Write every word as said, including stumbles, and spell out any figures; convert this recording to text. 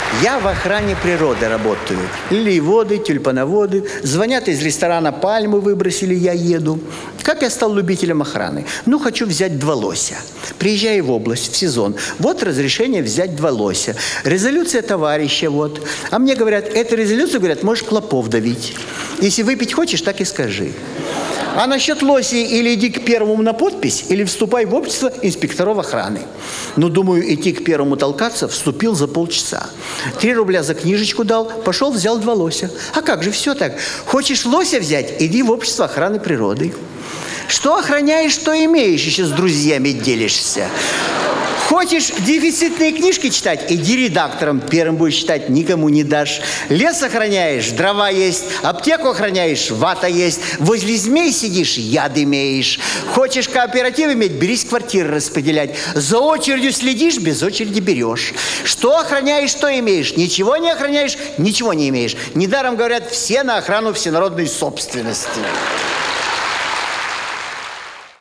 Я в охране природы работаю. Лилиеводы, тюльпановоды. Звонят из ресторана, пальму выбросили, я еду. Как я стал любителем охраны? Ну, хочу взять два лося. Приезжаю в область в сезон. Вот разрешение взять два лося. Резолюция товарища, вот. А мне говорят, эту резолюцию, говорят, можешь клопов давить. Если выпить хочешь, так и скажи. А насчет лосей или иди к первому на подпись, или вступай в общество инспекторов охраны. Ну, думаю, идти к первому толкаться, вступил за полчаса. Три рубля за книжечку дал, пошел, взял два лося. А как же, все так. Хочешь лося взять, иди в общество охраны природы. Что охраняешь, что имеешь, еще с друзьями делишься. Хочешь дефицитные книжки читать? Иди редактором. Первым будешь читать, никому не дашь. Лес охраняешь, дрова есть. Аптеку охраняешь, вата есть. Возле змей сидишь, яд имеешь. Хочешь кооператив иметь, берись квартиры распределять. За очередью следишь, без очереди берешь. Что охраняешь, что имеешь. Ничего не охраняешь, ничего не имеешь. Недаром говорят, все на охрану всенародной собственности.